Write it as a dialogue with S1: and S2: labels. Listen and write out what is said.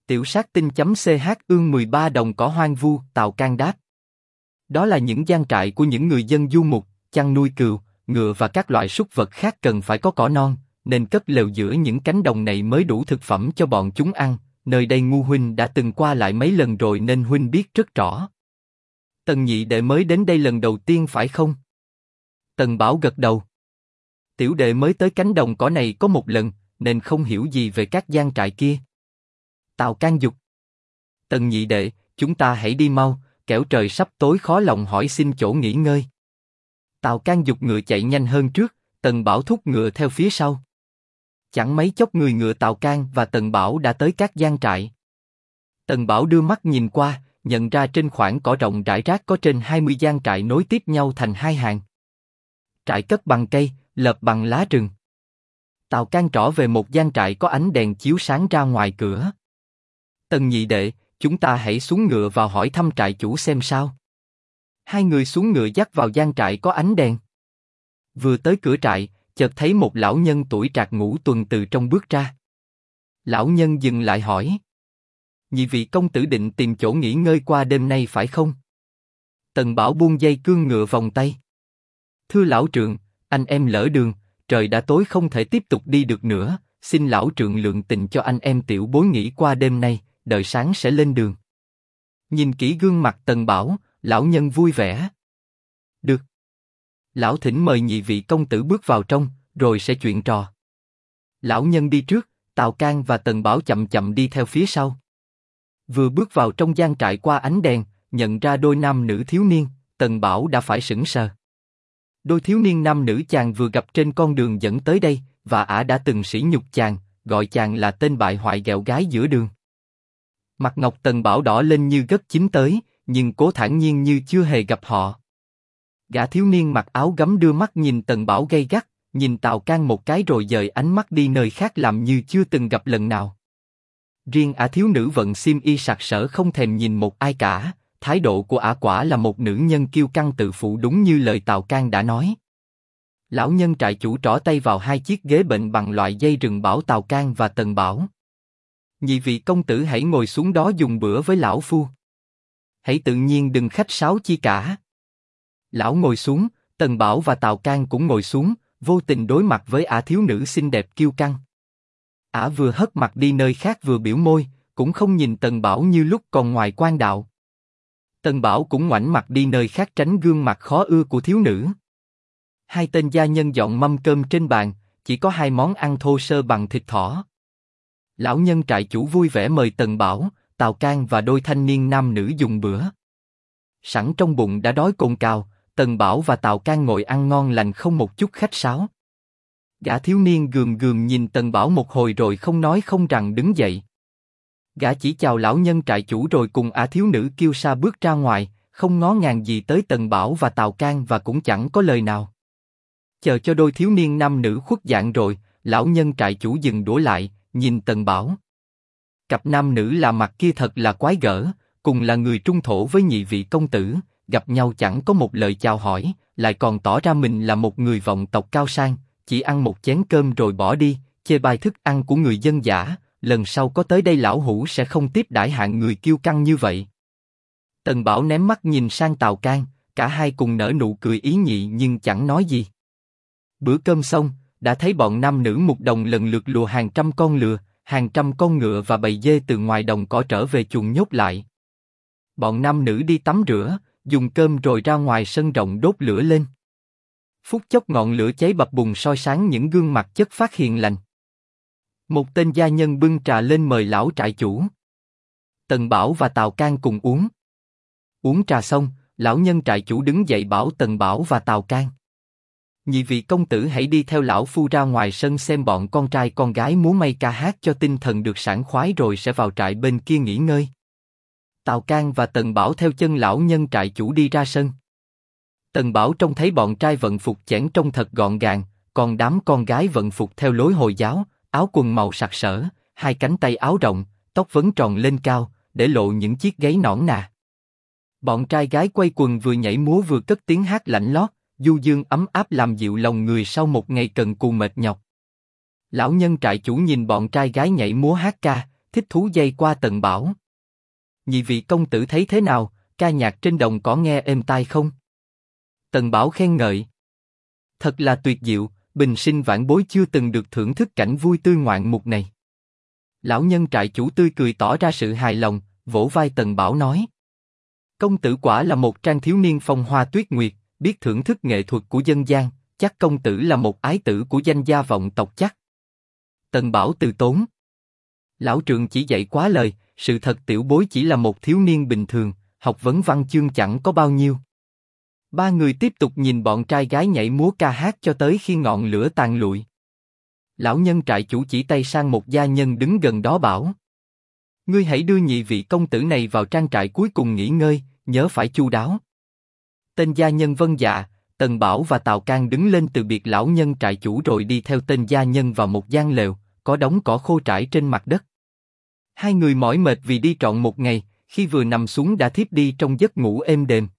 S1: Tiểu sát tinh.ch ương 13 đồng cỏ hoang vu, Tào Can đáp. Đó là những trang trại của những người dân du mục, chăn nuôi cừu, ngựa và các loại súc vật khác cần phải có cỏ non, nên cất lều giữa những cánh đồng này mới đủ thực phẩm cho bọn chúng ăn. Nơi đây Ngu huynh đã từng qua lại mấy lần rồi nên huynh biết rất rõ. Tần nhị đệ mới đến đây lần đầu tiên phải không? Tần Bảo gật đầu. Tiểu đệ mới tới cánh đồng cỏ này có một lần, nên không hiểu gì về các gian trại kia. Tào Can dục. Tần nhị đệ, chúng ta hãy đi mau, kẻo trời sắp tối khó lòng hỏi xin chỗ nghỉ ngơi. Tào Can dục ngựa chạy nhanh hơn trước, Tần Bảo thúc ngựa theo phía sau. Chẳng mấy chốc người ngựa Tào Can và Tần Bảo đã tới các gian trại. Tần Bảo đưa mắt nhìn qua, nhận ra trên khoảng cỏ rộng rải rác có trên 20 gian trại nối tiếp nhau thành hai hàng. Trại cất bằng cây, lợp bằng lá rừng. Tào Can trỏ về một gian trại có ánh đèn chiếu sáng ra ngoài cửa. Tần nhị đệ, chúng ta hãy xuống ngựa vào hỏi thăm trại chủ xem sao. Hai người xuống ngựa dắt vào gian trại có ánh đèn. Vừa tới cửa trại, chợt thấy một lão nhân tuổi trạc ngũ tuần từ trong bước ra. Lão nhân dừng lại hỏi. Nhị vị công tử định tìm chỗ nghỉ ngơi qua đêm nay phải không? Tần Bảo buông dây cương ngựa vòng tay. Thưa lão trượng, anh em lỡ đường, trời đã tối không thể tiếp tục đi được nữa, xin lão trượng lượng tình cho anh em tiểu bối nghỉ qua đêm nay, đợi sáng sẽ lên đường. Nhìn kỹ gương mặt Tần Bảo, lão nhân vui vẻ. Được. Lão thỉnh mời nhị vị công tử bước vào trong, rồi sẽ chuyện trò. Lão nhân đi trước, Tào Can và Tần Bảo chậm chậm đi theo phía sau. Vừa bước vào trong gian trại qua ánh đèn, nhận ra đôi nam nữ thiếu niên, Tần Bảo đã phải sững sờ. Đôi thiếu niên nam nữ chàng vừa gặp trên con đường dẫn tới đây, và ả đã từng sỉ nhục chàng, gọi chàng là tên bại hoại ghẹo gái giữa đường. Mặt ngọc Tần Bảo đỏ lên như gất chín tới, nhưng cố thản nhiên như chưa hề gặp họ. Gã thiếu niên mặc áo gấm đưa mắt nhìn Tần Bảo gay gắt, nhìn Tào Can một cái rồi dời ánh mắt đi nơi khác làm như chưa từng gặp lần nào. Riêng ả thiếu nữ vận xiêm y sặc sỡ không thèm nhìn một ai cả, thái độ của ả quả là một nữ nhân kiêu căng tự phụ đúng như lời Tào Can đã nói. Lão nhân trại chủ trỏ tay vào hai chiếc ghế bệnh bằng loại dây rừng bảo Tào Can và Tần Bảo. Nhị vị công tử hãy ngồi xuống đó dùng bữa với lão phu. Hãy tự nhiên đừng khách sáo chi cả. Lão ngồi xuống, Tần Bảo và Tào Can cũng ngồi xuống, vô tình đối mặt với ả thiếu nữ xinh đẹp kiêu căng. Ả vừa hất mặt đi nơi khác vừa biểu môi, cũng không nhìn Tần Bảo như lúc còn ngoài quan đạo. Tần Bảo cũng ngoảnh mặt đi nơi khác tránh gương mặt khó ưa của thiếu nữ. Hai tên gia nhân dọn mâm cơm trên bàn, chỉ có hai món ăn thô sơ bằng thịt thỏ. Lão nhân trại chủ vui vẻ mời Tần Bảo, Tào Can và đôi thanh niên nam nữ dùng bữa. Sẵn trong bụng đã đói cồn cào, Tần Bảo và Tào Can ngồi ăn ngon lành không một chút khách sáo. Gã thiếu niên gườm gườm nhìn Tần Bảo một hồi rồi không nói không rằng đứng dậy. Gã chỉ chào lão nhân trại chủ rồi cùng ả thiếu nữ kiêu sa bước ra ngoài, không ngó ngàng gì tới Tần Bảo và Tào Can và cũng chẳng có lời nào. Chờ cho đôi thiếu niên nam nữ khuất dạng rồi, lão nhân trại chủ dừng đũa lại, nhìn Tần Bảo. Cặp nam nữ lạ mặt kia thật là quái gở, cùng là người trung thổ với nhị vị công tử, gặp nhau chẳng có một lời chào hỏi, lại còn tỏ ra mình là một người vọng tộc cao sang, chỉ ăn một chén cơm rồi bỏ đi, chê bai thức ăn của người dân dã. Lần sau có tới đây lão hủ sẽ không tiếp đãi hạng người kiêu căng như vậy. Tần Bảo ném mắt nhìn sang Tào Can, cả hai cùng nở nụ cười ý nhị nhưng chẳng nói gì. Bữa cơm xong, đã thấy bọn nam nữ mục đồng lần lượt lùa hàng trăm con lừa, hàng trăm con ngựa và bầy dê từ ngoài đồng cỏ trở về chuồng nhốt lại. Bọn nam nữ đi tắm rửa, dùng cơm rồi ra ngoài sân rộng đốt lửa lên. Phút chốc ngọn lửa cháy bập bùng soi sáng những gương mặt chất phác hiền lành. Một tên gia nhân bưng trà lên mời lão trại chủ. Tần Bảo và Tào Can cùng uống. Uống trà xong, lão nhân trại chủ đứng dậy bảo Tần Bảo và Tào Can. Nhị vị công tử hãy đi theo lão phu ra ngoài sân xem bọn con trai con gái múa may ca hát cho tinh thần được sảng khoái rồi sẽ vào trại bên kia nghỉ ngơi. Tào Can và Tần Bảo theo chân lão nhân trại chủ đi ra sân. Tần Bảo trông thấy bọn trai vận phục chẽn trông thật gọn gàng, còn đám con gái vận phục theo lối Hồi giáo, áo quần màu sặc sỡ, hai cánh tay áo rộng, tóc vấn tròn lên cao, để lộ những chiếc gáy nõn nà. Bọn trai gái quay quần vừa nhảy múa vừa cất tiếng hát lạnh lót, du dương ấm áp làm dịu lòng người sau một ngày cần cù mệt nhọc. Lão nhân trại chủ nhìn bọn trai gái nhảy múa hát ca, thích thú dây qua Tần Bảo. Nhị vị công tử thấy thế nào, ca nhạc trên đồng cỏ nghe êm tai không? Tần Bảo khen ngợi. Thật là tuyệt diệu, bình sinh vãn bối chưa từng được thưởng thức cảnh vui tươi ngoạn mục này. Lão nhân trại chủ tươi cười tỏ ra sự hài lòng, vỗ vai Tần Bảo nói. Công tử quả là một trang thiếu niên phong hoa tuyết nguyệt, biết thưởng thức nghệ thuật của dân gian, chắc công tử là một ái tử của danh gia vọng tộc chắc. Tần Bảo từ tốn. Lão trượng chỉ dạy quá lời, sự thật tiểu bối chỉ là một thiếu niên bình thường, học vấn văn chương chẳng có bao nhiêu. Ba người tiếp tục nhìn bọn trai gái nhảy múa ca hát cho tới khi ngọn lửa tàn lụi. Lão nhân trại chủ chỉ tay sang một gia nhân đứng gần đó bảo. Ngươi hãy đưa nhị vị công tử này vào trang trại cuối cùng nghỉ ngơi, nhớ phải chu đáo. Tên gia nhân vâng dạ, Tần Bảo và Tào Cang đứng lên từ biệt lão nhân trại chủ rồi đi theo tên gia nhân vào một gian lều, có đống cỏ khô trải trên mặt đất. Hai người mỏi mệt vì đi trọn một ngày, khi vừa nằm xuống đã thiếp đi trong giấc ngủ êm đềm.